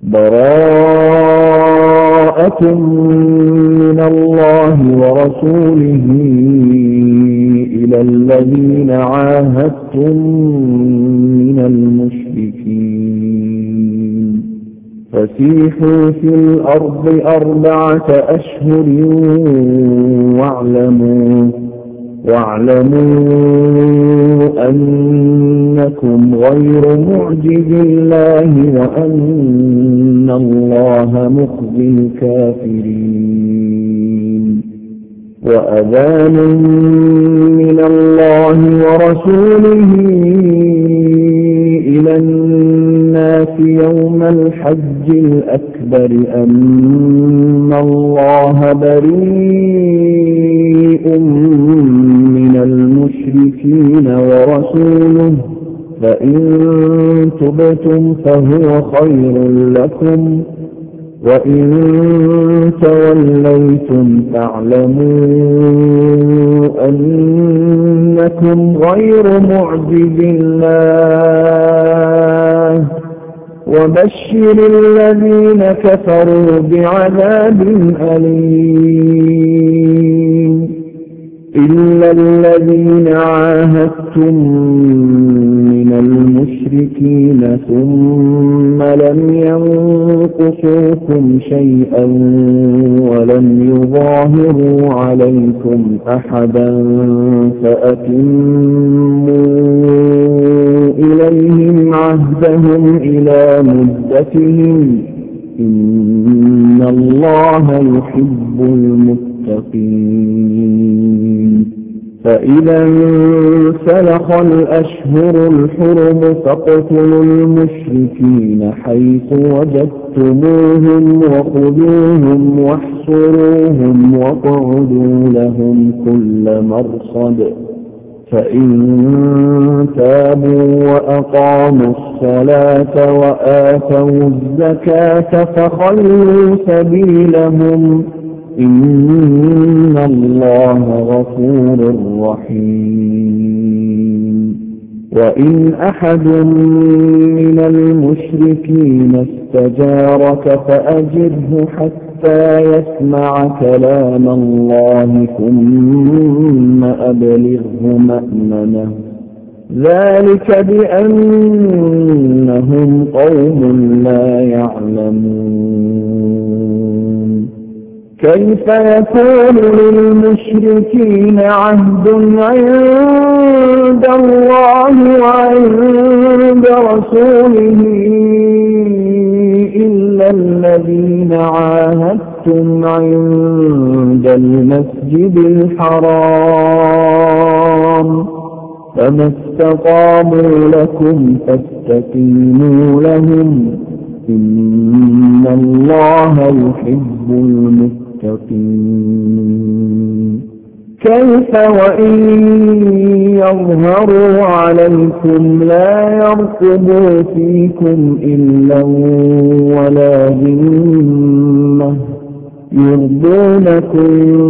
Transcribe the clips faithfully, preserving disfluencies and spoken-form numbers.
براءة من الله ورسوله إلى الذين عاهدتم من المشركين فسيحوا في الأرض أربعة أشهر واعلموا واعلموا أنكم غير معجز الله وأن الله مخزي الكافرين وأذان من الله ورسوله إلى الناس يوم الحج الأكبر أن الله بريء من المشركين ورسوله فإن تبتم فهو خير لكم وإن توليتم فاعلموا أنكم غير معجز الله وبشر الذين كفروا بعذاب أليم إلا الذين عاهدتم من المشركين ثم لم ينقصوكم شيئا ولم يظاهروا عليكم أحدا فأتموا إليهم عهدهم إلى مدتهم إن الله يحب المتقين فإذا انسلخ الأشهر الحرم فاقتلوا المشركين حيث وجدتموهم وخذوهم واحصروهم واقعدوا لهم كل مرصد فإن تابوا وأقاموا الصلاة وآتوا الزكاة فخلوا سبيلهم إن الله غفور رحيم وإن أحد من المشركين استجارك فأجره حتى يسمع كلام الله ثم أبلغه مأمنه ذلك بأنهم قوم لا يعلمون كيف يكون للمشركين عهد عند الله وعند رسوله إلا الذين عاهدتم عند المسجد الحرام فما استقاموا لكم فاستقيموا لهم إن الله يحب المتقين كيف وإن يظهروا عليكم لا يرقبوا فيكم إلا ولا ذمة يرضونكم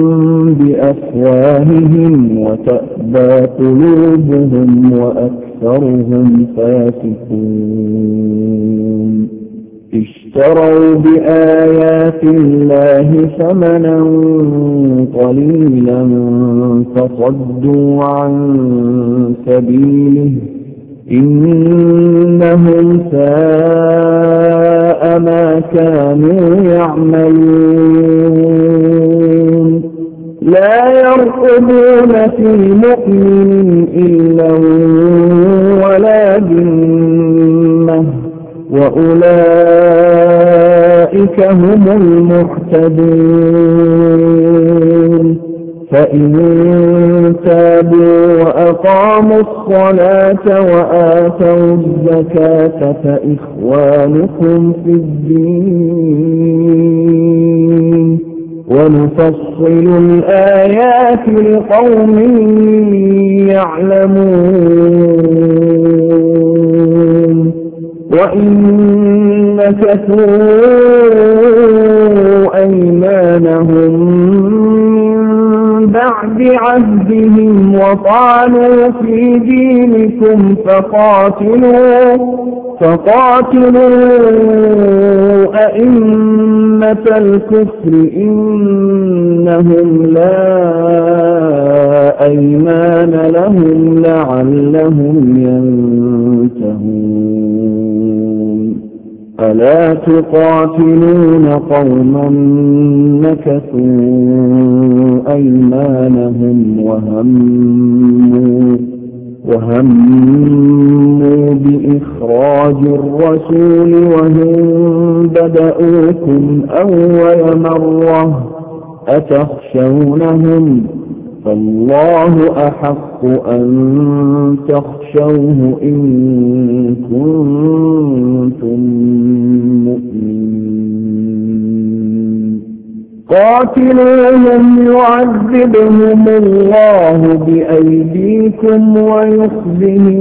بأفواههم وتأبى قلوبهم وأكثرهم فاسقون اشتروا بآيات الله ثمنا قليلا فصدوا عن سبيله إنهم ساء ما كانوا يعملون لا يرقبون في مؤمن إلا ولا ذمة وأولئك هم المهتدون فإن تابوا وأقاموا الصلاة وآتوا الزكاة فإخوانكم في الدين ونفصل الآيات لقوم يعلمون وإن نكثوا أيمانهم بعد عهدهم وطعنوا في دينكم فقاتلوا فقاتلوا كلمة الكفر إنهم لا أيمان لهم لعلهم ينتهون ألا تقاتلون قوما نكثوا أيمانهم وهموا وهموا بإخراج الرسول وهم بدأوكم أول مرة أتخشونهم فالله أحق أن تخشوه إن كنتم مؤمنين قاتلوهم يعذبهم الله بأيديكم ويخزهم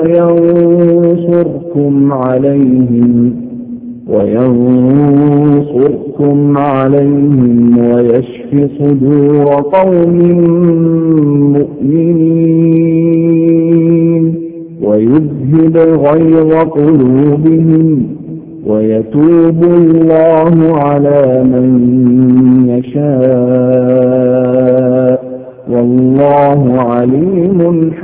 وينصركم عليهم وينصركم عليهم ويشف صدور قوم مؤمنين ويذهب غيظ قلوبهم ويتوب الله على من يشاء والله عليم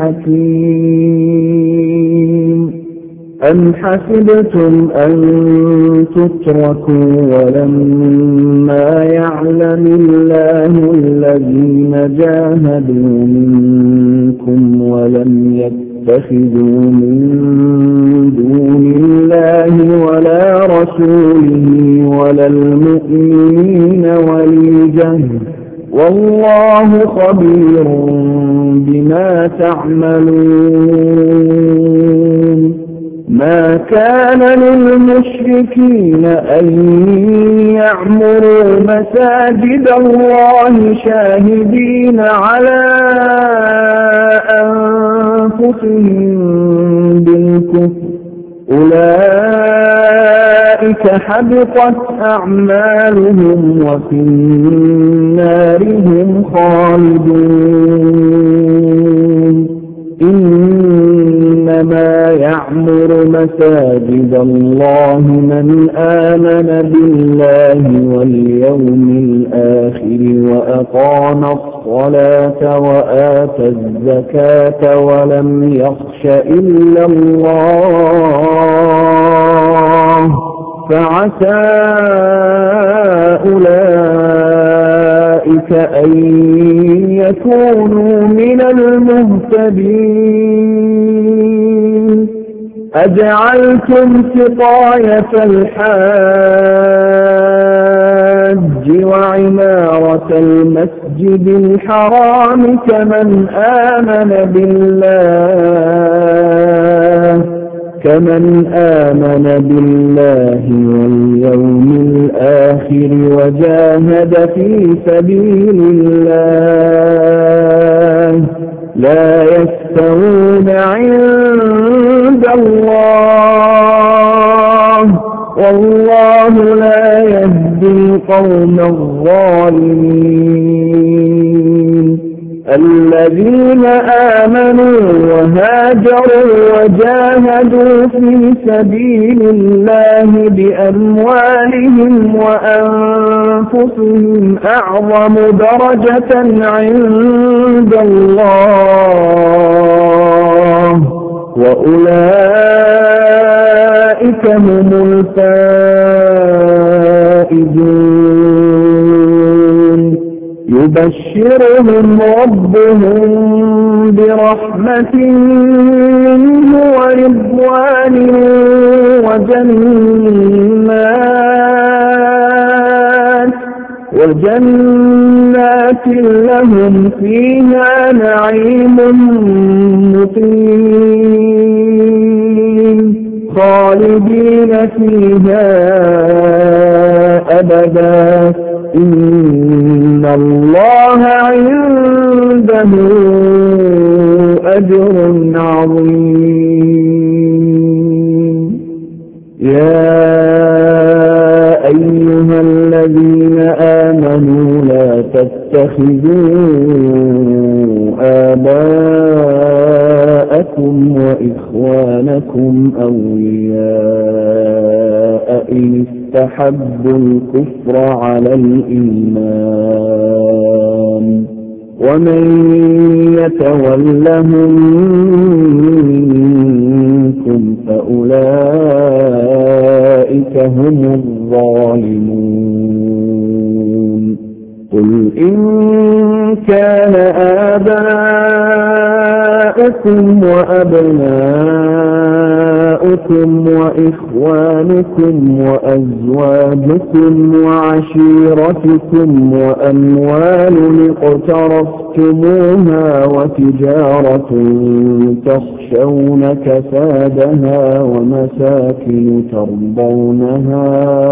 حكيم أم حسبتم أن تتركوا ولما يعلم الله الذين جاهدوا منكم ولم يتخذوا من دون الله ولا رسوله ولا المؤمنين وليجة والله خبير بما تعملون ما كان للمشركين أن يعمروا مساجد الله شاهدين على أنفسهم بالكفر أولئك حبطت أعمالهم وفي النار هم خالدون إنما يعمر مساجد الله من آمن بالله واليوم الآخر وأقام الصلاة وآتى الزكاة ولم يخش إلا الله فعسى أولئك أن يكونوا من المهتدين أجعلتم سقاية الحاج وعمارة المسجد الحرام كمن آمن بالله كمن آمن بالله واليوم الآخر وجاهد في سبيل الله لا يستوون عند الله والله لا يهدي القوم الظالمين الذين آمنوا وهاجروا وجاهدوا في سبيل الله بأموالهم وأنفسهم أعظم درجة عند الله وأولئك هم الفائزون يبشرهم ربهم برحمة منه ورضوان وجنات وجنات لهم فيها نعيم مقيم خالدين فيها أبدا إن الله عنده أجر عظيم يا أيها الذين آمنوا لا تتخذوا آباءكم وإخوانكم أولياء إن استحبوا الكفر على الإيمان ومن يتولهم منكم فأولئك هم الظالمون قل إن كان آباؤكم وأبناؤكم وإخوانكم وأزواجكم وعشيرتكم وأموال اقترفتموها وتجارة تخشون كسادها ومساكن ترضونها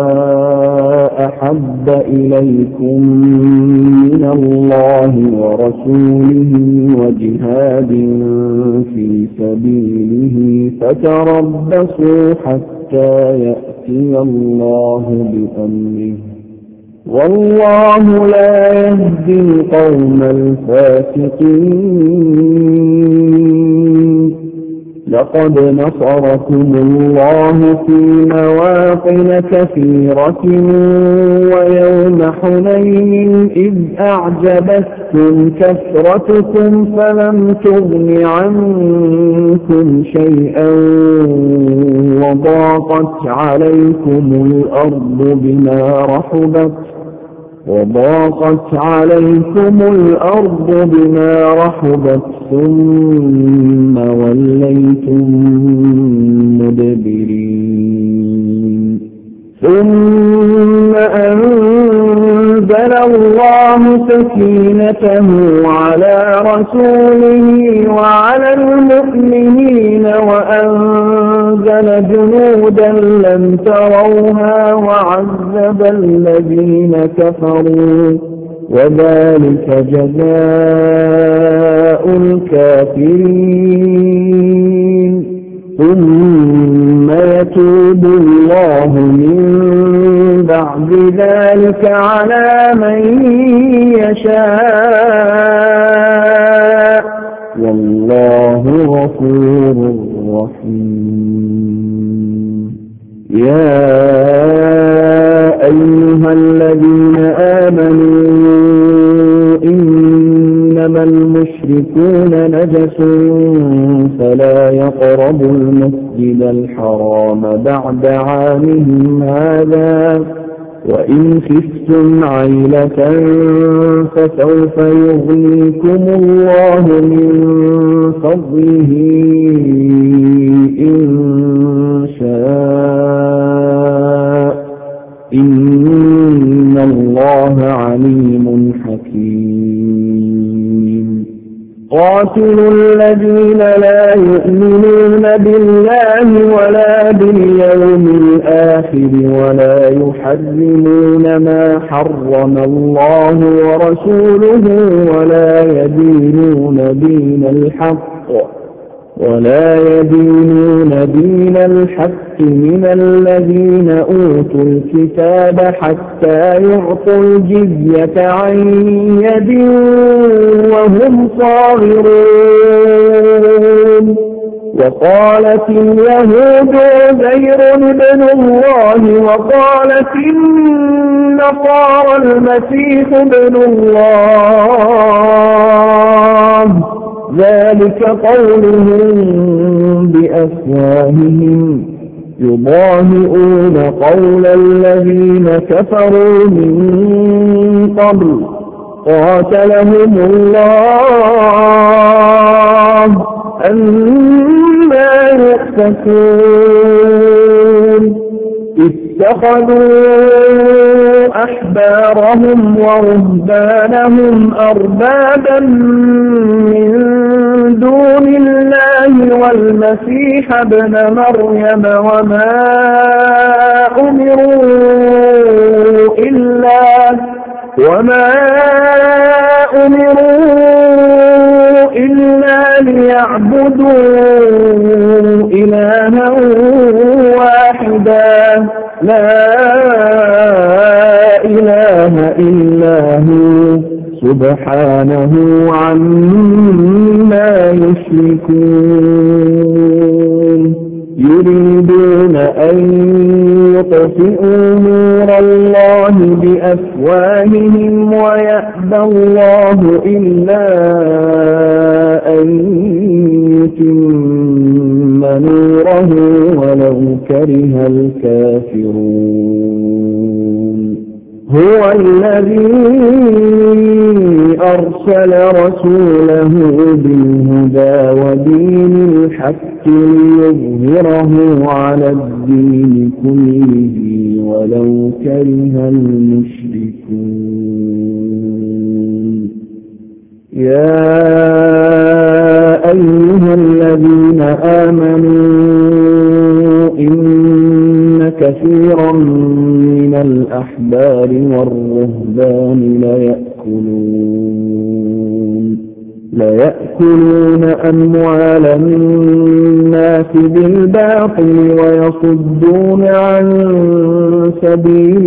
أحب إليكم من الله ورسوله وجهاد في سبيله فتربصوا حتى يأتي الله بأمره والله لا يهدي القوم الفاسقين لقد نصركم الله في مواطن كثيرة ويوم حنين إذ أعجبتكم كثرتكم فلم تغن عنكم شيئا وضاقت عليكم الأرض بما رحبت وضاقت عليكم الأرض بما رحبت ثم وليتم مدبرين ثم أنزل الله سكينته على رسوله وعلى المؤمنين وأنزل جنودا لم تروها وعذب الذين كفروا وذلك جزاء الكافرين ثم يتوب الله من بعد ذلك على من يشاء والله غفور رحيم يا أيها الذين آمنوا إنما المشركون نجس فلا يقربوا المسجد الحرام بعد عامهم هذا وإن خفتم عيلة فسوف يغنيكم الله من فضله إن شاء إن الله عليم حكيم قاتلوا الذين لا يؤمنون بالله ولا باليوم الآخر ولا يحرمون ما حرم الله ورسوله ولا يدينون دين الحق ولا يدينون دين الحق من الذين أوتوا الكتاب حتى يعطوا الجزية عن يد وهم صاغرون وقالت اليهود عزير ابن الله وقالت النصارى المسيح ابن الله ذلك قولهم بأفواههم يضاهئون قول الذين كفروا من قبل قاتلهم الله أنى يؤفكون اتخذوا أحبارهم ورهبانهم أربابا من دون الله والمسيح ابن مريم وما أمروا إلا وما أمروا إلا ليعبدوا إلها واحدا لا إله إلا هو سبحانه عما يشركون يريدون أن ليطفئوا نور الله بأفواههم ويأبى الله إلا أن يتم نوره ولو كره الكافرون هو الذي أرسل رسوله بالهدى ودين الحق ليظهره على الدين كله ولو كره المشركون يا أيها الذين آمنوا إن كثيرا من الأحبار والرهبان ليأكلون ليأكلون أموال الناس بالباطل ويصدون عن سبيل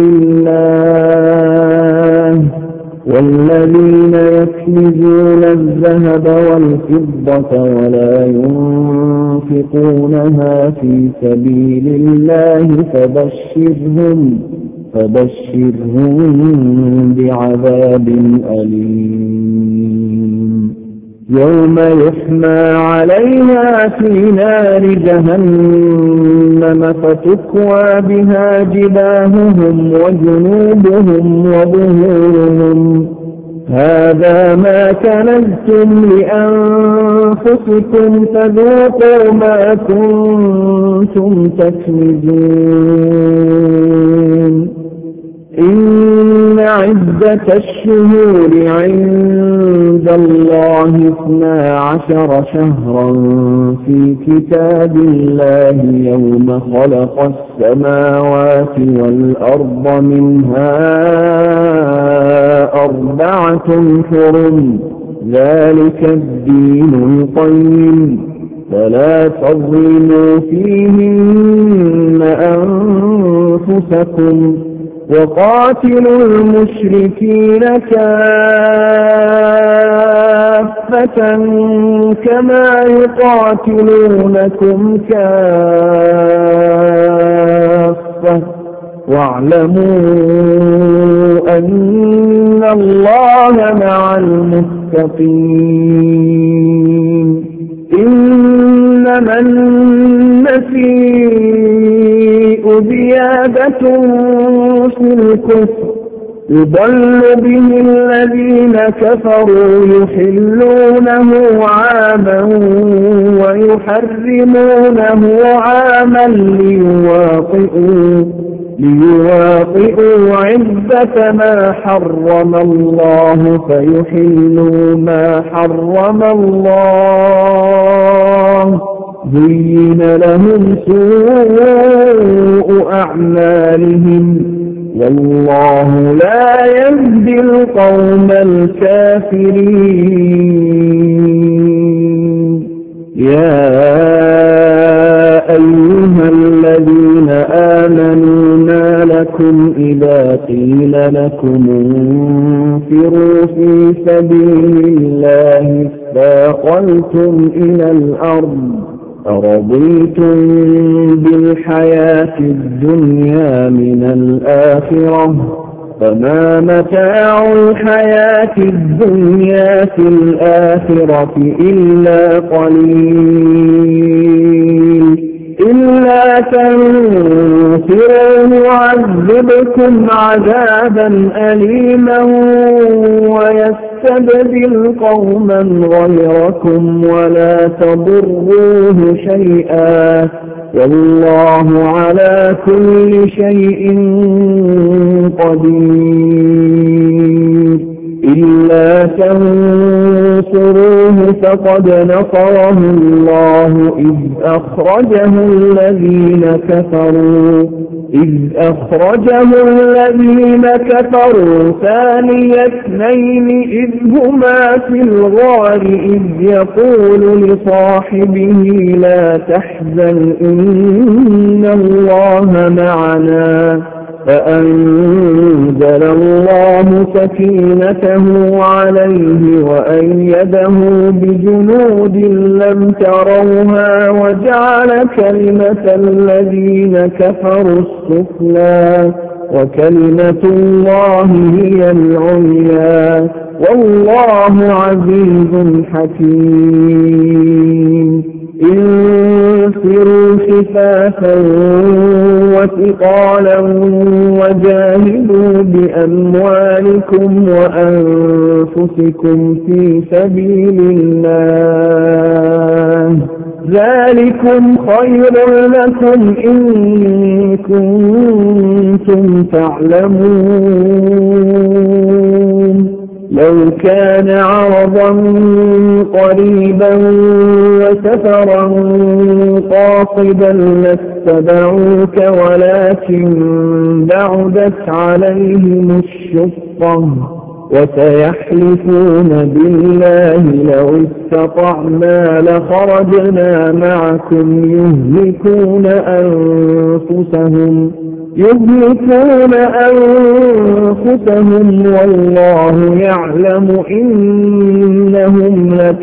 الله والذين يكنزون الذهب والفضة ولا ينفقونها في سبيل الله فبشرهم فبشرهم بعذاب أليم يوم يحمى عليها في نار جهنم فتكوى بها جباههم وجنوبهم وظهورهم هذا ما كنزتم لأنفسكم فذوقوا ما كنتم تكنزون إن عدة الشهور عند الله اثنا عشر شهرا في كتاب الله يوم خلق السماوات والأرض منها أربعة حرم ذلك الدين القيم فلا تظلموا فيهن أنفسكم وقاتلوا المشركين كافة كما يقاتلونكم كافة واعلموا أن الله مع المتقين إنما النسيء زيادة في الكفر يضل به الذين كفروا يحلونه عاما ويحرمونه عاما ليواطئوا ليواطئوا عدة ما حرم الله فيحلوا ما حرم الله زين لهم سوء أعمالهم والله لا يهدي القوم الكافرين يا أيها الذين آمنوا ما لكم إذا قيل لكم انفروا في سبيل الله اثاقلتم إلى الأرض أرضيتم بالحياة الدنيا من الآخرة فما متاع الحياة الدنيا في الآخرة إلا قليل إلا تنفروا يعذبكم عذابا أليما ويستبدل قوما غيركم ولا تضروه شيئا والله على كل شيء قدير إلا تنصروه فقد نصره الله إذ أخرجه الذين كفروا إذ أخرجه الذين كفروا ثاني اثنين إذ هما في الغار إذ يقول لصاحبه لا تحزن إن الله معنا فأنزل الله سكينته عليه وأيده بجنود لم تروها وجعل كلمة الذين كفروا السفلى وكلمة الله هي العليا والله عزيز حكيم. انفروا خفافا وثقالا وجاهدوا بأموالكم وأنفسكم في سبيل الله ذلكم خير لكم إن كنتم تعلمون. لو كان عرضا قريبا وسفرا قاصدا لاتبعوك ولكن بعدت عليهم الشقة وسيحلفون بالله لو استطعنا لخرجنا معكم يهلكون أنفسهم يهلكون أنفسهم والله يعلم إنهم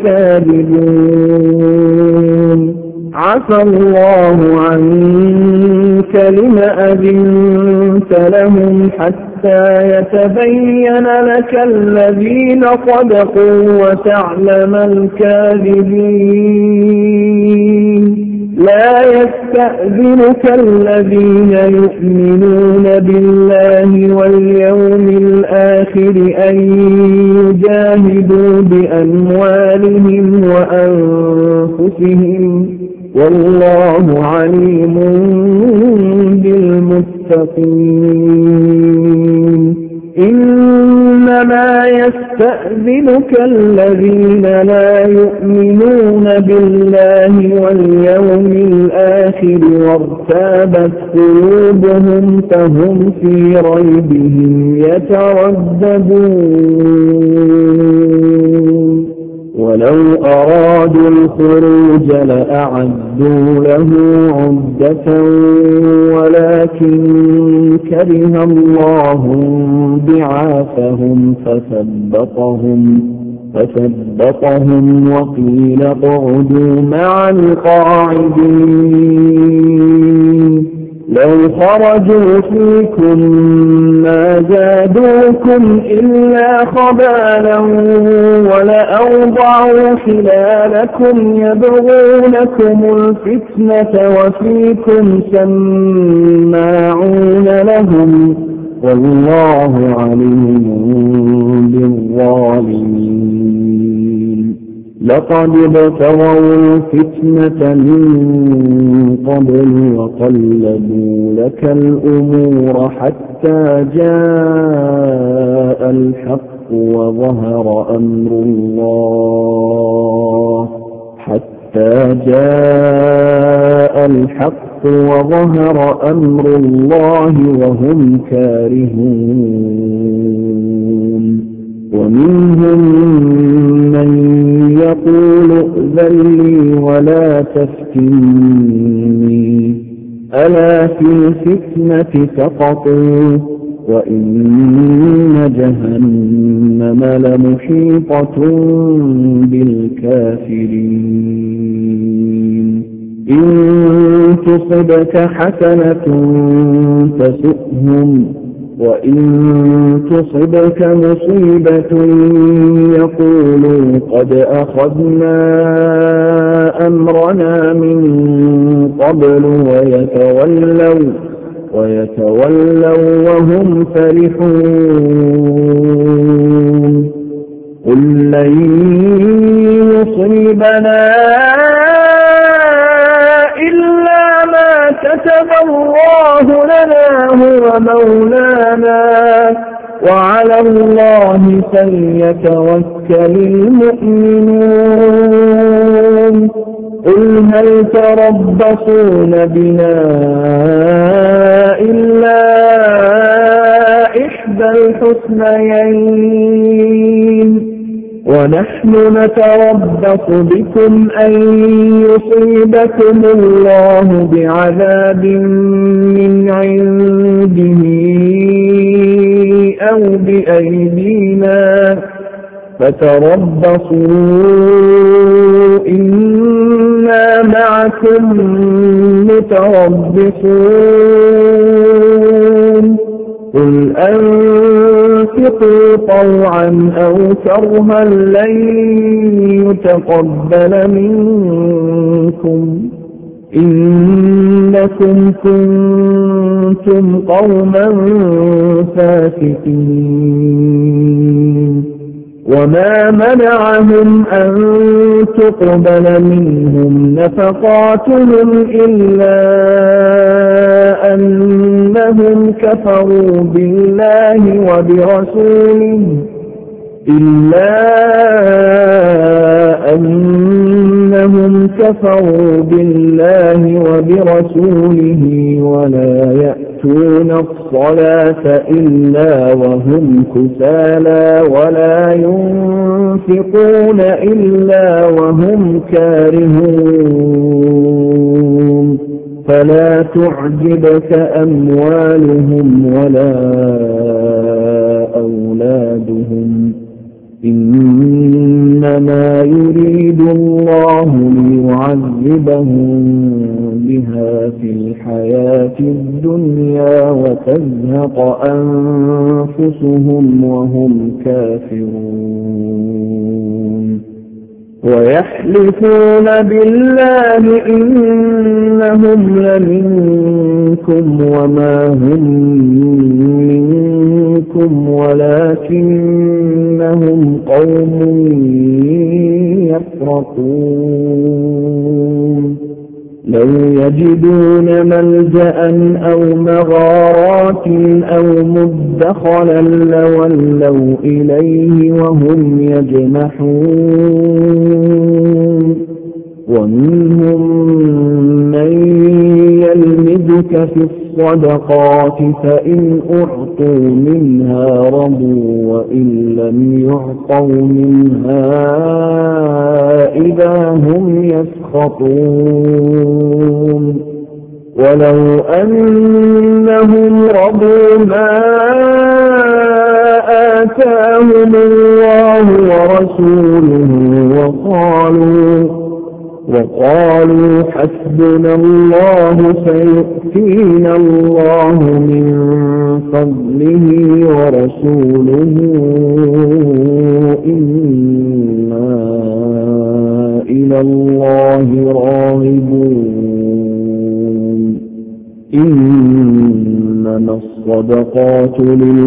لكاذبون. عفى الله عنك لم أذنت لهم حتى يتبين لك الذين صدقوا وتعلم الكاذبين. لا يستأذنك الذين يؤمنون بالله واليوم الآخر أن يجاهدوا بأموالهم وأنفسهم والله عليم بالمتقين. إنما يستأذنك الذين لا يؤمنون بالله واليوم الآخر وارتابت قلوبهم فهم في ريبهم يترددون. ولو أرادوا الخروج لأعدوا له عدة ولكن كره الله بعاثهم فثبطهم فثبطهم وقيل اقعدوا مع القاعدين. لو خرجوا فيكم ما زادوكم إلا خبالا ولأوضعوا خلالكم يبغونكم الفتنة وفيكم سماعون لهم والله عليم بالظالمين. لقد ابتغوا الفتنة من قبل وقلبوا لك الأمور حتى جاء الحق وظهر أمر الله حتى جاء الحق وظهر أمر الله وهم كارهون. ومنهم من يقول ائذن لي ولا تفتني ألا في الفتنة سقطوا وإن جهنم لمحيطة بالكافرين. إن تصبك حسنة تسؤهم وإن تصبك مصيبة يقولوا قد أخذنا أمرنا من قبل ويتولوا ويتولوا وهم فرحون. قل لن يصيبنا إلا ما كتب الله لنا هو مولانا وعلى الله فليتوكل المؤمنون. قل هل تربصون بنا إلا إحدى الحسنيين ونحن نتربص بكم أن يصيبكم الله بعذاب من عنده أو بأيدينا فتربصوا إنا معكم متربصون قل أنفقوا طوعا أو كرها لن يتقبل منكم إنكم كنتم قوما فاسقين وما منعهم أن تقبل منهم نفقاتهم إلا أنهم كفروا بالله وبرسوله إلا أنهم كفروا بالله وبرسوله ولا يأتون الصلاة إلا وهم كسالى ولا ينفقون إلا وهم كارهون فلا تعجبك أموالهم ولا أولادهم إنما يريد الله ليعذبهم بها في الحياة الدنيا وتزهق أنفسهم وهم كافرون ويحلفون بالله إنهم لمنكم وما هم منكم ولكنهم قوم يفرقون لو يجدون ملجأ أو مغارات أو مدخلا لولوا إليه وهم يجمحون ومنهم من يلمزك في الصدقات فإن أعطوا منها رضوا وإن لم يعطوا منها إذا هم يسخطون ولو أنهم رضوا ما آتاهم الله ورسوله وقالوا وقالوا حسبنا الله سيؤتينا الله من فضله ورسوله إنا إلى الله راغبون إنما الصدقات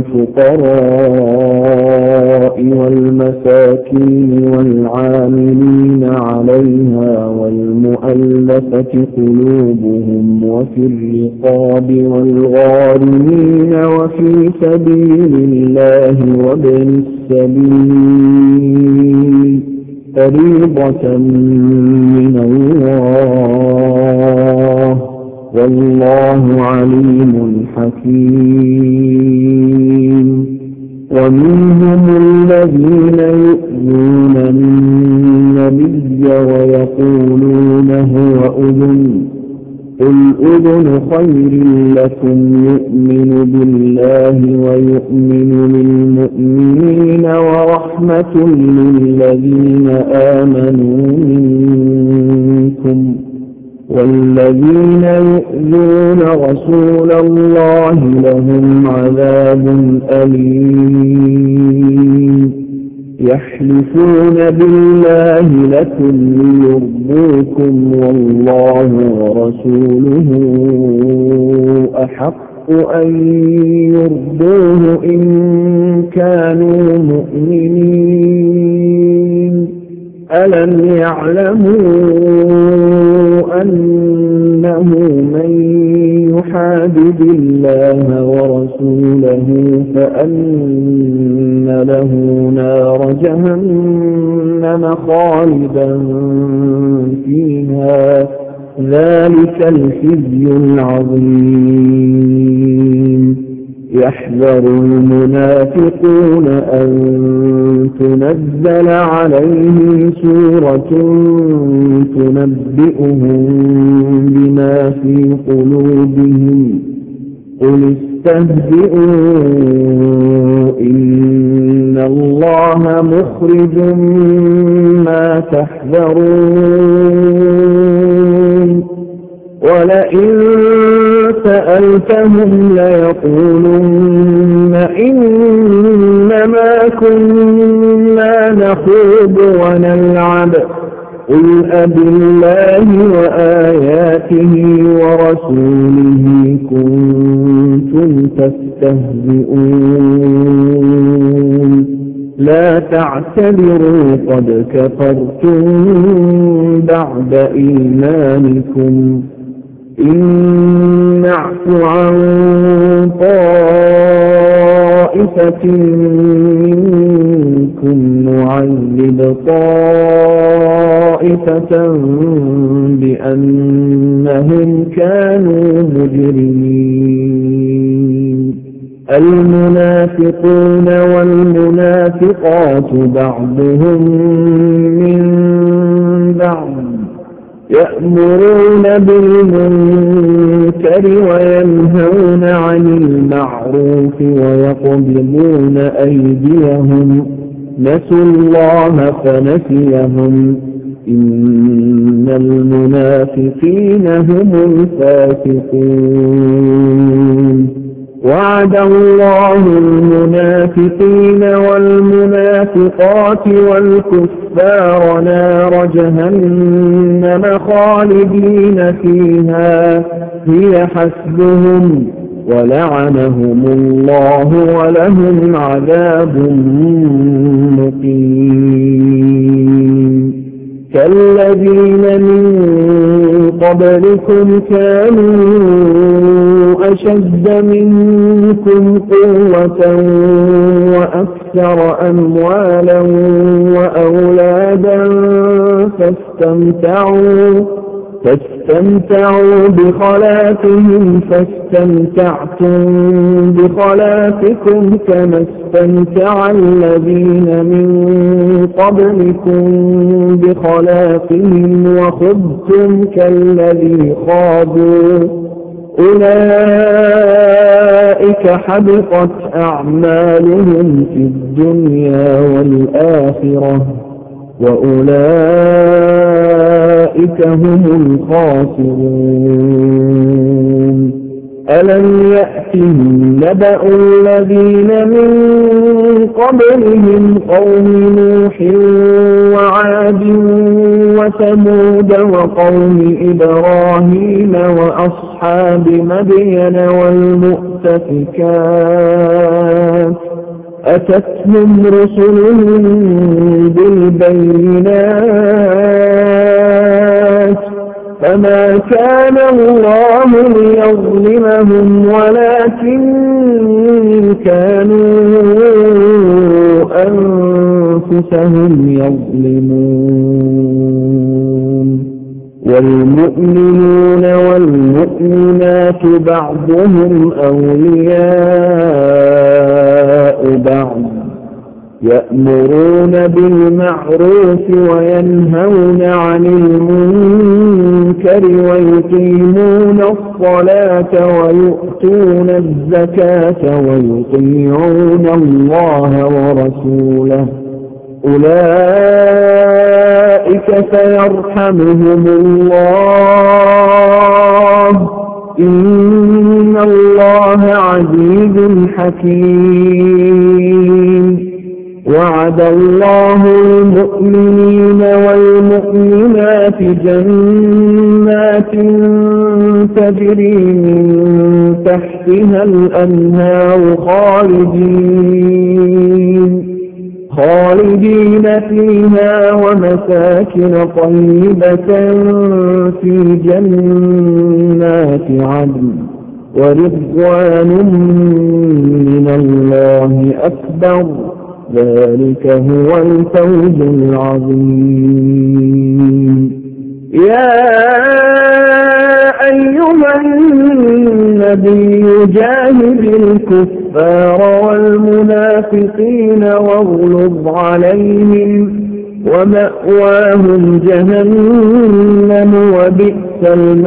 للفقراء والمساكين والعاملين عليها والمؤلفة قلوبهم وفي الرقاب والغارمين وفي سبيل الله وابن السبيل فريضة من الله والله عليم حكيم ومنهم الذين يؤذون النبي ويقولون هو أذن قل أذن خير لكم يؤمن بالله ويؤمن للمؤمنين ورحمة للذين آمنوا منكم والذين يؤذون رسول الله لهم عذاب أليم يحلفون بالله لكم ليرضوكم والله ورسوله أحق أن يرضوه إن كانوا مؤمنين ألم يعلموا أنه من يحادد الله ورسوله فأن له نار جهنم خالدا فيها ذلك الخزي العظيم يحذر المنافقون أن تنزل عليهم سورة تنبئهم بما في قلوبهم قل استهزئوا إن الله مخرج ما تحذرون ولئن سألتهم ليقولن إنما كنا نخوض ونلعب قل أبالله وآياته ورسوله كنتم تستهزئون لا تعتذروا قد كفرتم بعد إيمانكم إن نعف عن طائفة منكم نعذب طائفة بأنهم كانوا مجرمين المنافقون والمنافقات بعضهم من بعض يأمرون بالمنكر وينهون عن المعروف ويقبضون أيديهم نسوا الله فنسيهم إن المنافقين هم الفاسقون وعد الله المنافقين والمنافقات والكفار نار جهنم خالدين فيها هي حسبهم ولعنهم الله ولهم عذاب مقيم كالذين من قبلكم كانوا أشد منكم قوة وأكثر أموالا وأولادا فاستمتعوا فاستمتعوا بخلاقهم فاستمتعتم بخلاقكم كما استمتع الذين من قبلكم بخلاقهم وخضتم كالذي خاضوا أولئك حبطت أعمالهم في الدنيا والآخرة وأولئك هم الخاسرون ألم يأتهم نبأ الذين من قبلهم قوم نوح وعاد وثمود وقوم إبراهيم وأصحاب مدين والمؤتفكات أتتهم رسلهم بالبينات فما كان الله ليظلمهم ولكن كانوا أنفسهم يظلمون والمؤمنون والمؤمنات بعضهم أولياء بعض يأمرون بالمعروف وينهون عن المنكر ويقيمون الصلاة ويؤتون الزكاة ويطيعون الله ورسوله أولئك سيرحمهم الله إن الله عزيز حكيم وعد الله المؤمنين والمؤمنات جنات تجري من تحتها الأنهار خالدين خالدين فيها ومساكن طيبة في جنات عدن ورضوان من الله أكبر ذلك هو الفوز العظيم يا أيها النبي جاهد الكفار والمنافقين واغلظ عليهم ومأواهم جهنم وبئس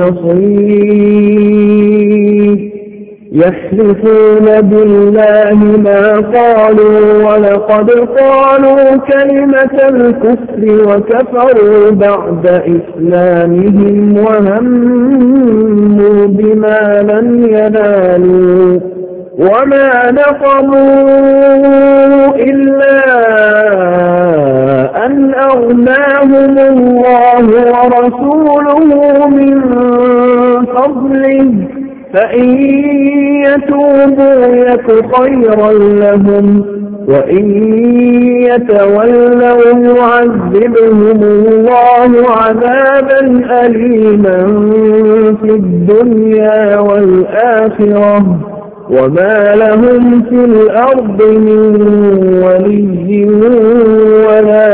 المصير يحلفون بالله ما قالوا ولقد قالوا كلمة الكفر وكفروا بعد إسلامهم وهموا بما لم ينالوا وما نقموا إلا أن أغناهم الله ورسوله من فضله فإن يتوبوا يك خيرا لهم وإن يتولوا يعذبهم الله عذابا أليما في الدنيا والآخرة وما لهم في الأرض من ولي ولا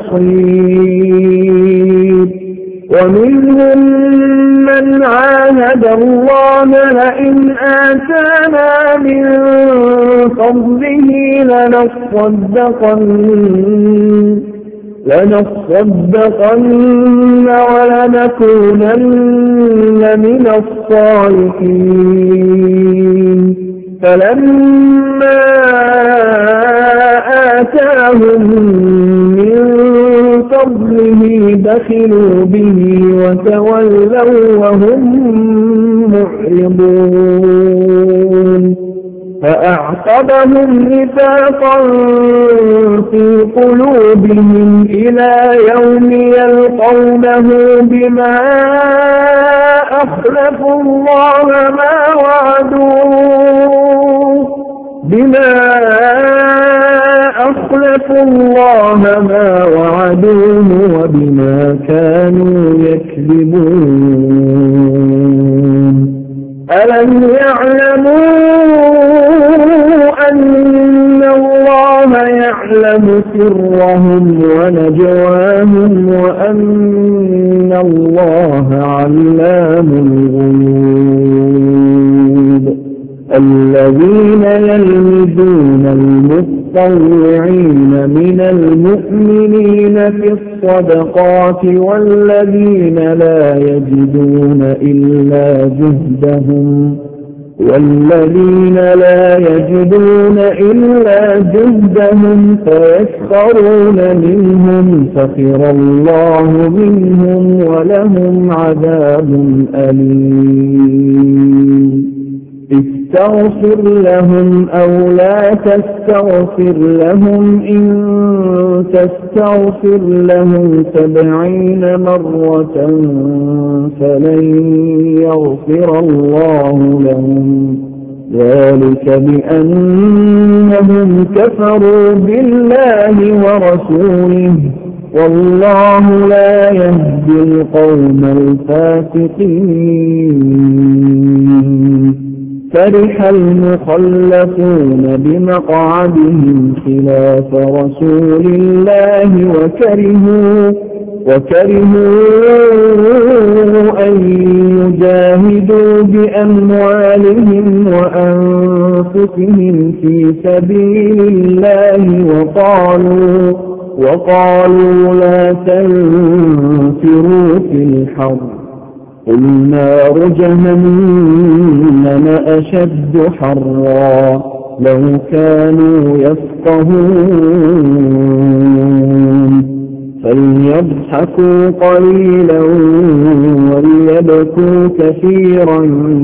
نصير ومنهم من عاهد الله لئن آتانا من فضله لنصدقن لنصدقن ولنكونن من الصالحين فلما آتاهم من فضله بخلوا به وتولوا وهم معرضون فأعقبهم نفاقا في قلوبهم إلى يوم يلقونه بما أخلفوا الله ما وعدوه بما أخلفوا الله ما وعدوه وبما كانوا يكذبون ألم يعلموا أن الله يعلم سرهم ونجواهم وأن الله علام الغيوب الذين يلمزون المتطوعين من المؤمنين في الصدقات والذين لا يجدون إلا جهدهم والذين لا يجدون إلا جهدهم فيسخرون منهم سخر الله منهم ولهم عذاب أليم استغفر لهم أو لا تستغفر لهم إن تستغفر لهم سبعين مرة فلن يغفر الله لهم ذلك بأنهم كفروا بالله ورسوله والله لا يهدي القوم الفاسقين فرح المخلفون بمقعدهم خلاف رسول الله وكرهوا وكرهوا أن يجاهدوا بأموالهم وأنفسهم في سبيل الله وقالوا وقالوا لا تنفروا في الحرب قل نار جهنم أشد حرا لو كانوا يفقهون فليضحكوا قليلا وليبكوا كثيرا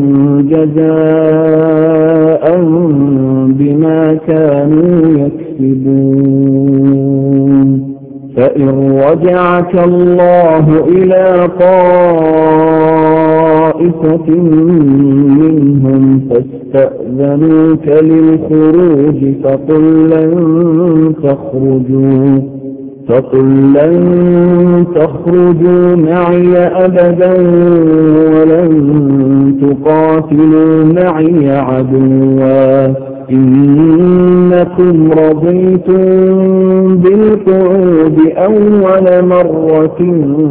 جزاء بما كانوا يكسبون فإن رجعك الله إلى طائفة منهم فاستأذنوك للخروج فقل لن تخرجوا فقل لن تخرجوا معي أبدا ولن تقاتلوا معي عدوا إنكم رضيتم بالقعود أول مرة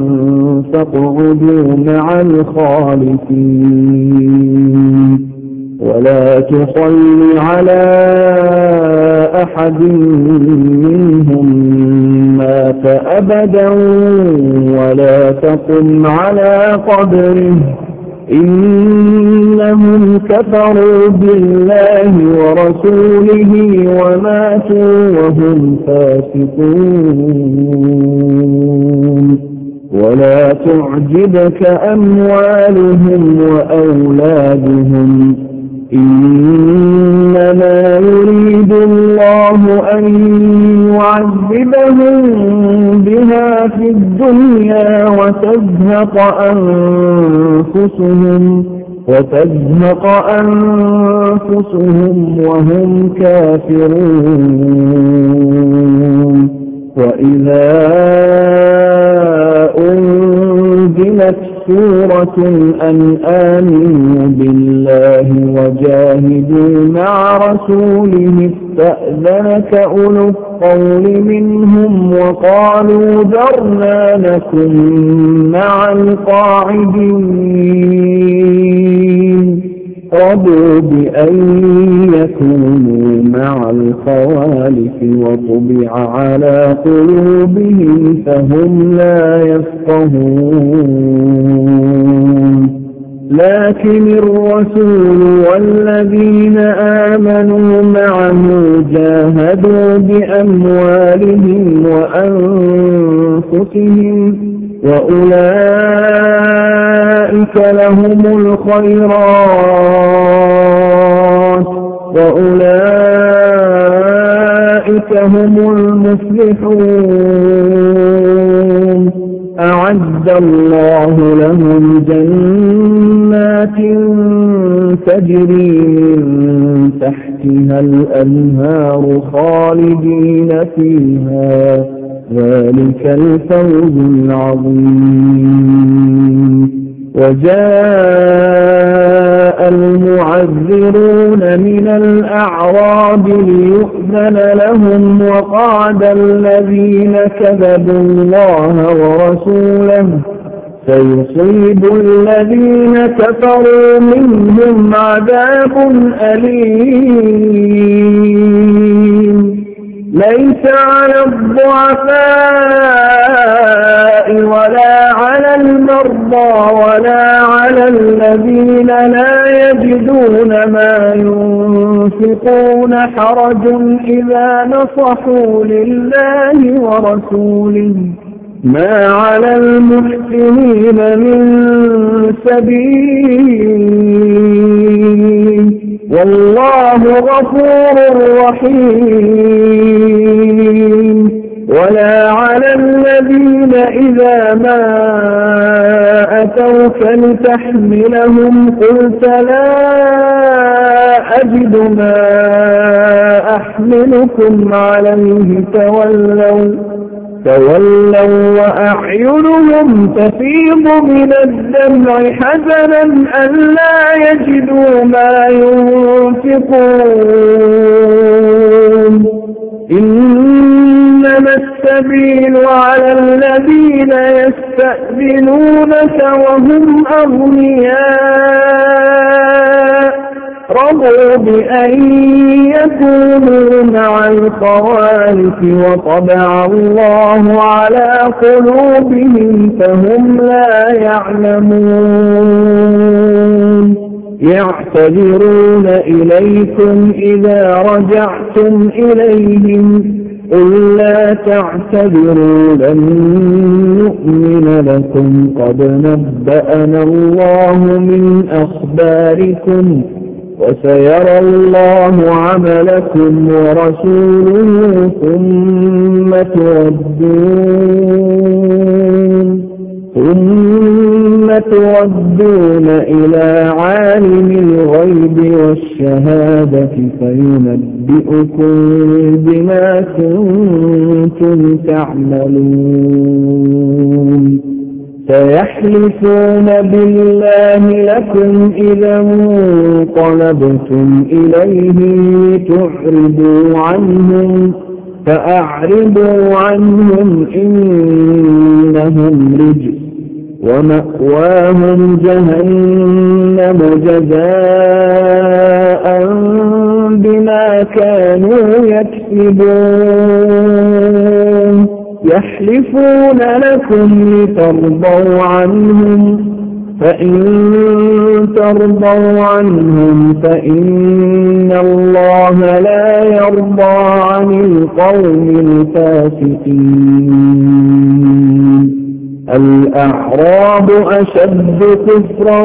فاقعدوا مع الخالفين ولا تصل على أحد منهم مات أبدا ولا تقم على قبره إنهم كفروا بالله ورسوله وماتوا وهم فاسقون ولا تعجبك أموالهم وأولادهم إنما يريد الله أن يعذبهم بها في الدنيا وتزهق أنفسهم وتزهق أنفسهم وهم كافرون وإذا أنزلت سورة أن آمنوا بالله وجاهدوا مع رسوله استأذنك أولو الطول منهم وقالوا ذرنا نكن مع القاعدين رضوا بأن يكونوا مع الخوالف وطبع على قلوبهم فهم لا يفقهون لكن الرسول والذين آمنوا معه جاهدوا بأموالهم وأنفسهم وأولئك لهم الخيرات وأولئك هم المفلحون أعد الله لهم جنات تجري من تحتها الأنهار خالدين فيها ذلك الفوز العظيم وجاء المعذرون من الأعراب ليؤذن لهم وقعد الذين كذبوا الله ورسوله سيصيب الذين كفروا منهم عذاب أليم ليس على الضعفاء ولا على المرضى ولا على الذين لا يجدون ما ينفقون حرج إذا نصحوا لله ورسوله ما على المحسنين من سبيل والله غفور رحيم ولا على الذين إذا ما أتوك لتحملهم قلت لا أجد ما أحملكم عليه تولوا تولوا وأعينهم تفيض من الدمع حزنا ألا يجدوا ما ينفقون إنما السبيل على الذين يستأذنونك وهم أغنياء رضوا بأن يكونوا مع الخوالف وطبع الله على قلوبهم فهم لا يعلمون يعتذرون إليكم إذا رجعتم إليهم قل لا تعتذروا لن نؤمن لكم قد نبأنا الله من أخباركم وسيرى الله عملكم ورسوله ثم تردون ثم تردون إلى عالم الغيب والشهادة فينبئكم بما كنتم تعملون سيحلفون بالله لكم إذا انقلبتم إليهم لتعرضوا عنهم فأعرضوا عنهم إنهم رجس ومأواهم جهنم جزاء بما كانوا يكسبون يحلفون لكم لترضوا عنهم فإن ترضوا عنهم فإن الله لا يرضى عن القوم الفاسقين الأعراب أشد كفرا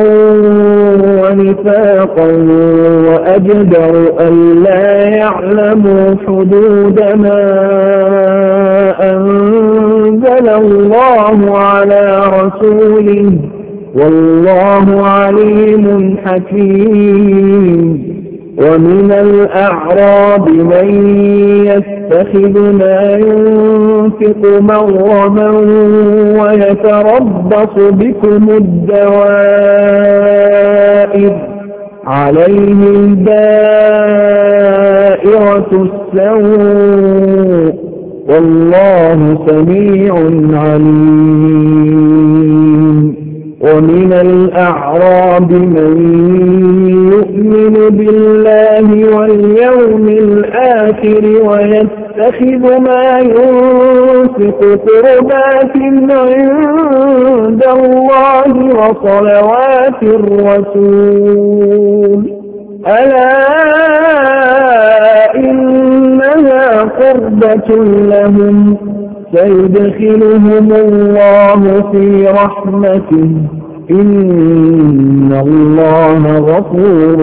ونفاقا وأجدر ألا يعلموا حدود ما أنزل الله على رسوله والله عليم حكيم ومن الأعراب من يتخذ ما ينفق مغرما ويتربص بكم الدوائر عليهم دائرة السوء والله سميع عليم ومن الأعراب من يؤمن بالله واليوم الآخر ويتخذ ما ينفق قربات عند الله وصلوات الرسول ألا إنها قربة لهم سيدخلهم الله في رحمته إن الله غفور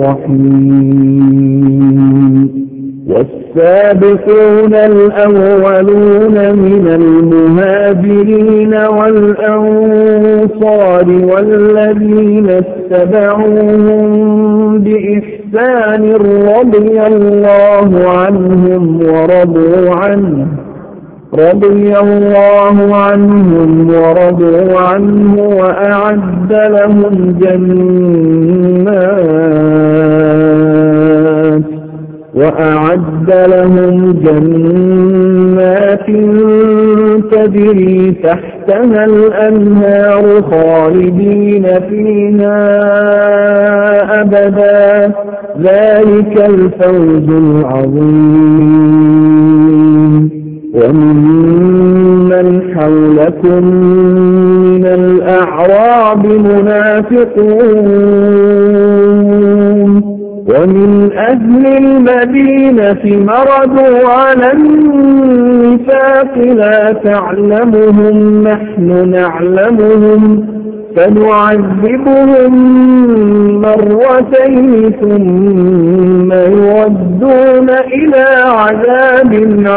رحيم والسابقون الأولون من المهاجرين والأنصار والذين اتبعوهم بإحسان رضي الله عنهم ورضوا عنه رضي الله عنهم ورضوا عنه وأعد لهم جنات وأعد لهم جنات تجري تحتها الأنهار خالدين فيها أبدا ذلك الفوز العظيم وممن حولكم من الأعراب منافقون ومن أهل المدينة مردوا على النفاق لا تعلمهم نحن نعلمهم فنعذبهم مرتين ثم يردون إلى عذاب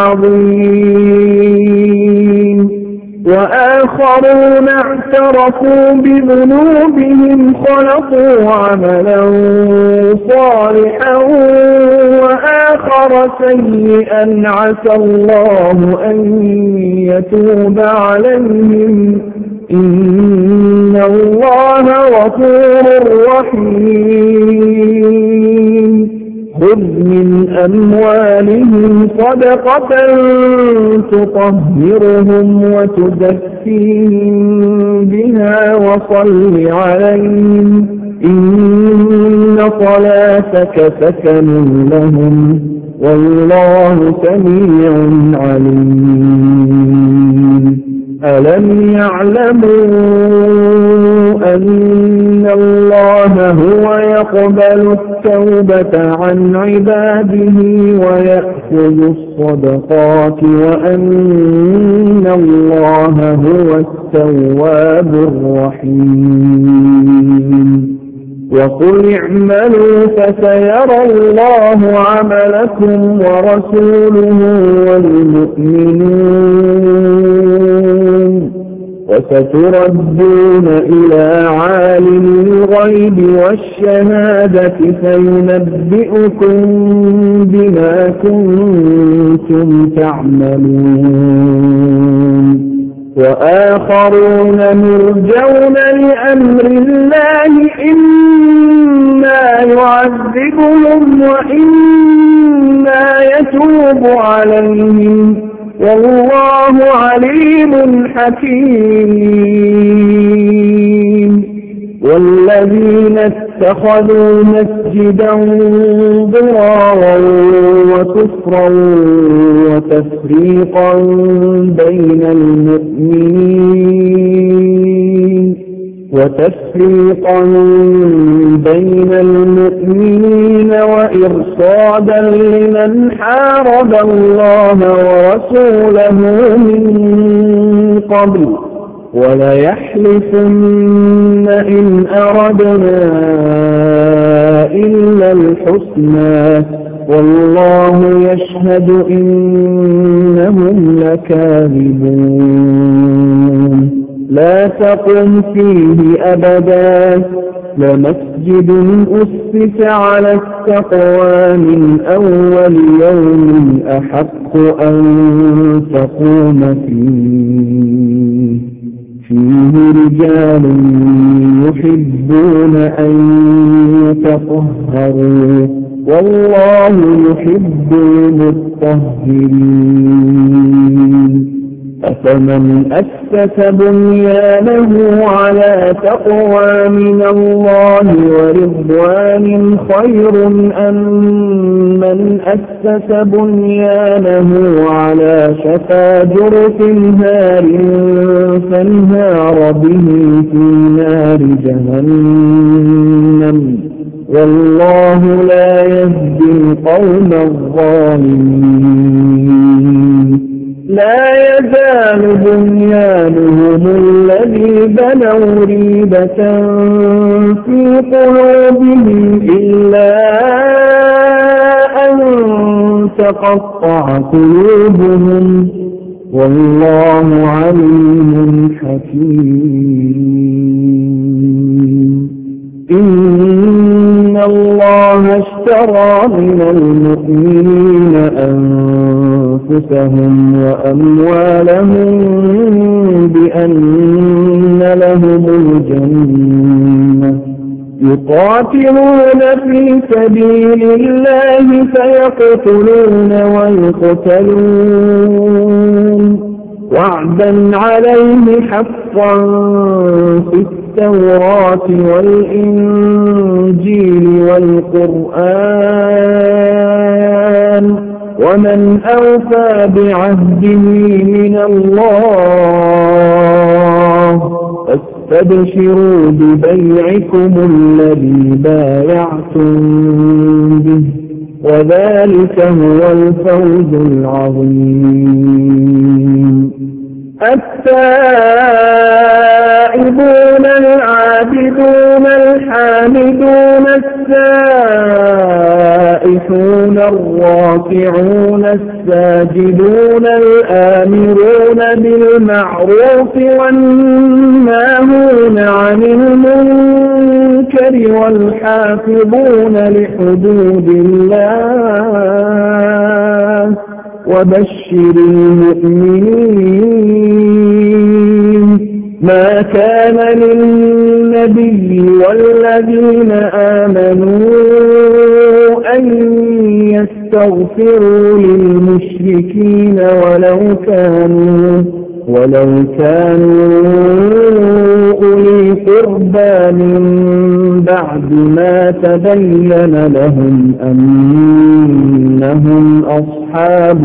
عظيم وآخرون اعترفوا بذنوبهم خلقوا عملا صالحا وآخر سيئا عسى الله أن يتوب عليهم إن الله غفور رحيم خذ من أموالهم صدقة تطهرهم وتزكيهم بها وصل عليهم إن صلاتك سكن لهم والله سميع عليم ألم يعلموا أن الله هو يقبل التوبة عن عباده ويأخذ الصدقات وأن الله هو التواب الرحيم وقل اعملوا فسيرى الله عملكم ورسوله والمؤمنون وستردون إلى عالم الغيب والشهادة فينبئكم بما كنتم تعملون وآخرون مرجون لأمر الله إما يعذبهم وإما يتوب عليهم والله عليم حكيم والذين اتخذوا مسجدا ضرارا وكفرا وتفريقا بين المؤمنين وتفريقا بين المؤمنين وإرصادا لمن حارب الله ورسوله من قبل وليحلفن إن أردنا إلا الحسنى والله يشهد إنهم لكاذبون لا تقم فيه أبدا لمسجد أسس على التقوى من أول يوم أحق أن تقوم فيه فيه رجال يحبون أن يتطهروا والله يحب المطهرين أفمن أسس بنيانه على تقوى من الله ورضوان خير أم من أسس بنيانه على شفا جرف هار فانهار به في نار جهنم والله لا يهدي القوم الظالمين لا يزال بنيانهم الذي بنوا ريبة في قلوبهم إلا أن تقطع قلوبهم والله عليم حكيم إن الله اشترى من المؤمنين أنفسهم وأموالهم بأن لهم الجنة يقاتلون في سبيل الله فيقتلون ويقتلون وعدا عليه حقا في التوراة والإنجيل والقرآن ومن أوفى بعهده من الله فاستبشروا ببيعكم الذي بايعتم به وذلك هو الفوز العظيم التائبون العابدون الحامدون السائحون الراكعون الساجدون الآمرون بالمعروف والناهون عن المنكر والحافظون لحدود الله وبشر المؤمنين ما كان للنبي والذين آمنوا أن يستغفروا للمشركين ولو كانوا ولو كانوا أولي قربى من بعد ما تبين لهم أنهم أصحاب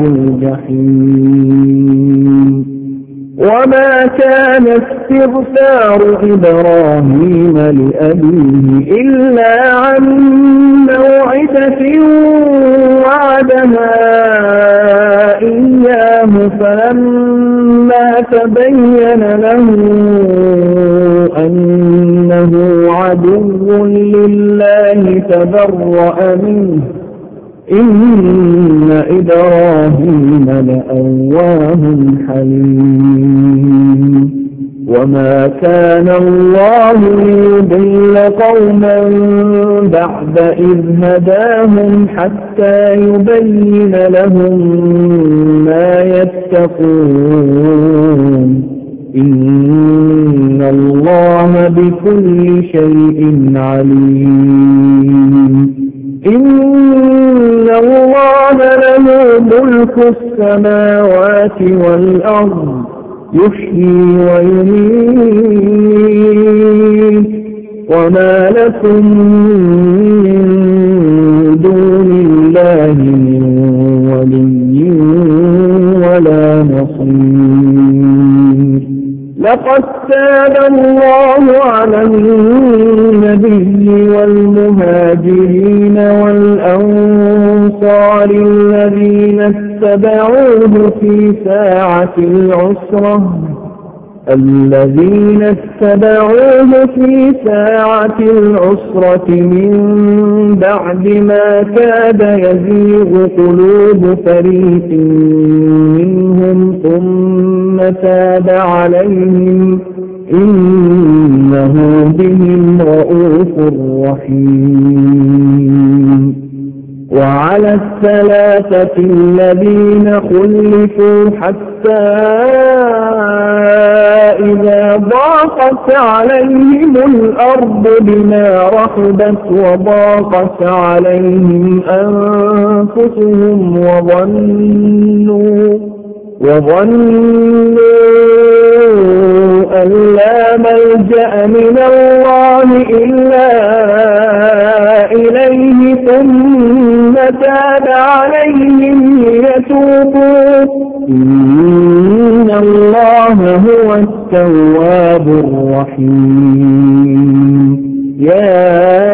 الجحيم وما كان استغفار إبراهيم لأبيه إلا عن موعدة وعدها إياه فلما تبين له أنه عدو لله تبرأ منه إن إبراهيم لأواه حليم وما كان الله ليضل قوما بعد إذ هداهم حتى يبين لهم ما يتقون إن الله بكل شيء عليم إن الله له ملك السماوات والأرض يحيي ويميت وما لكم من دون الله من ولي ولا نصير. لقد تاب الله على النبي والمهاجرين والأنصار الذين اتبعوه في ساعة العسرة الذين اتبعوه في ساعة العسرة من بعد ما كاد يزيغ قلوب فريق منهم ثم تاب عليهم إنه بهم رءوف رحيم. وعلى الثلاثة الذين خلفوا حتى إذا ضاقت عليهم الأرض بما رحبت وضاقت عليهم أنفسهم وظنوا وظنوا أن لا ملجأ من الله إلا إليه ثم تاب عليهم ليتوبوا إن الله هو التواب الرحيم. يا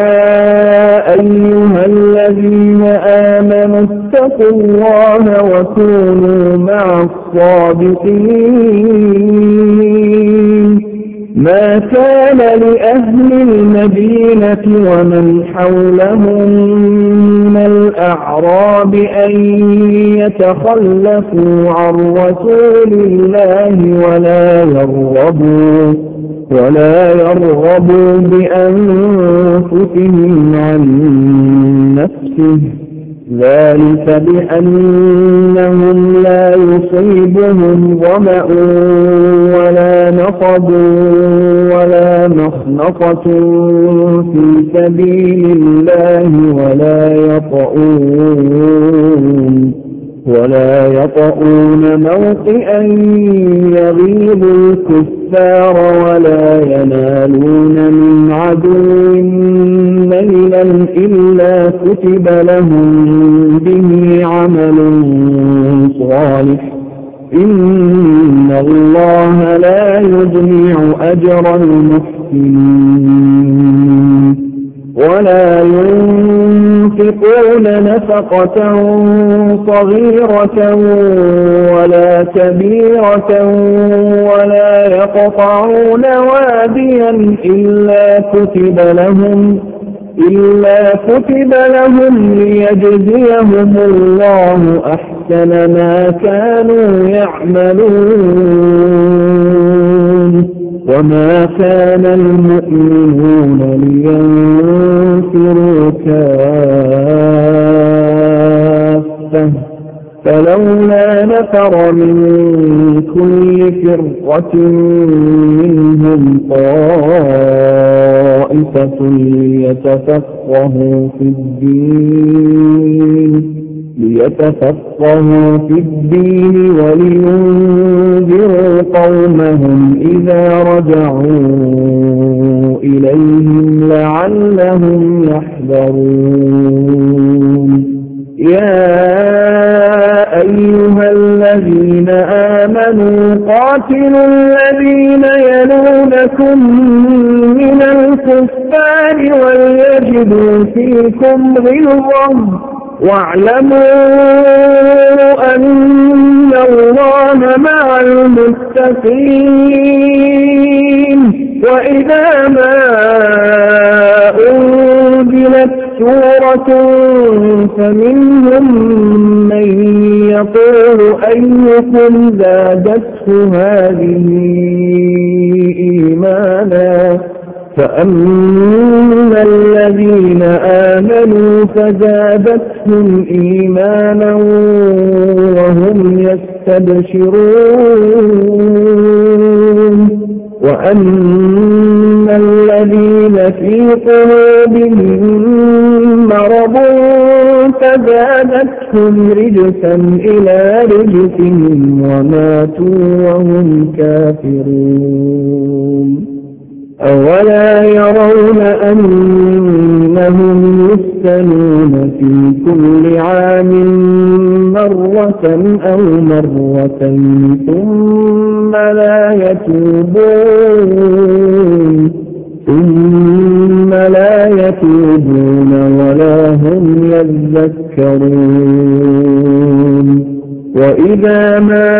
أيها الذين آمنوا اتقوا الله وكونوا مع الصادقين. ما كان لأهل المدينة ومن حولهم من الأعراب أن يتخلفوا عن رسول الله ولا يرغبوا ولا يرغبوا بأنفسهم عن نفسه ذلك بأنهم لا يصيبهم ظمأ ولا نصب ولا مخنصة في سبيل الله ولا يطؤون ولا يطؤون موطئا يغيظ الكفار ولا ينالون من عدو نيلا إلا كتب لهم به عمل صالح إن الله لا يضيع أجر المحسنين. ولا ينفقون نفقة صغيرة ولا كبيرة ولا يقطعون واديا إلا كتب لهم إلا كتب لهم ليجزيهم الله أحسن ما كانوا يعملون. وما كان المؤمنون لينفروا كافة فلولا نفر من كل فرقة منهم طائفة ليتفقهوا في الدين ليتفقهوا في الدين ولينذروا قومهم إذا رجعوا إليهم لعلهم يحذرون. يا أيها الذين آمنوا قاتلوا الذين يلونكم من الكفار وليجدوا فيكم غلظة واعلموا أن الله مع المتقين. وإذا ما أنزلت سورة فمنهم من يقول أيكم زادته هذه إيمانا فأما الذين آمنوا فزادتهم إيمانا وهم يستبشرون. وأما الذين في قلوبهم مرض فزادتهم رجسا إلى رجسهم وماتوا وهم كافرون. أولا يرون أنهم يفتنون في كل عام مرة أو مرتين ثم لا يتوبون ثم لا يتوبون ولا هم يذكرون وإذا ما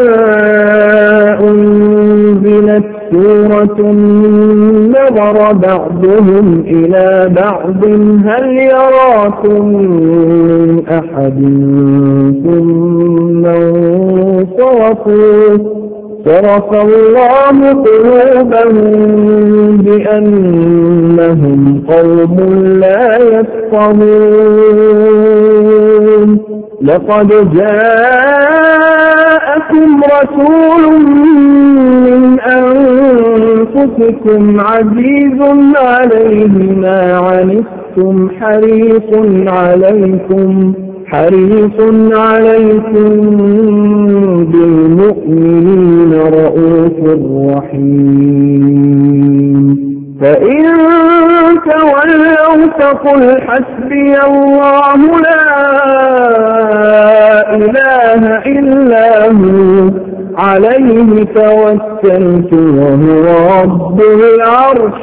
أنزلت سورة نظر بعضهم إلى بعض هل يراكم من أحد ثم انصرفوا صرف الله قلوبهم بأنهم قوم لا يفقهون لقد جاءكم رسول من أنفسكم عزيز عليه ما عنتم حريص عليكم حريص عليكم بالمؤمنين رؤوف رحيم فإن تولوا فقل حسبي الله لا إله إلا هو عليه توكلت وهو رب العرش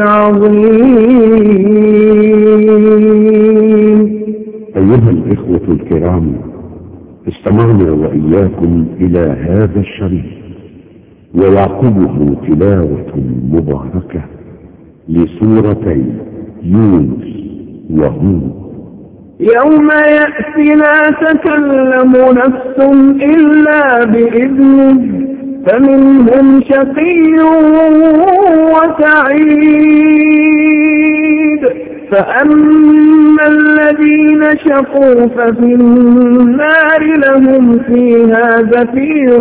العظيم. أيها الإخوة الكرام، استمعنا وإياكم إلى هذا الشريط ويعقبه تلاوة مباركة لسورتي يونس وهود. يوم يأتي لا تكلم نفس إلا بإذنه فمنهم شقي وسعيد فأما الذين شقوا ففي النار لهم فيها زفير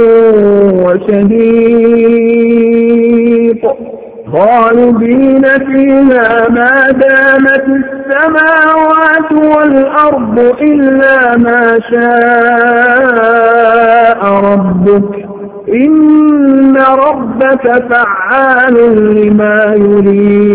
وشهيق خالدين فيها ما دامت السماوات والأرض إلا ما شاء ربك إن ربك فعال لما يريد.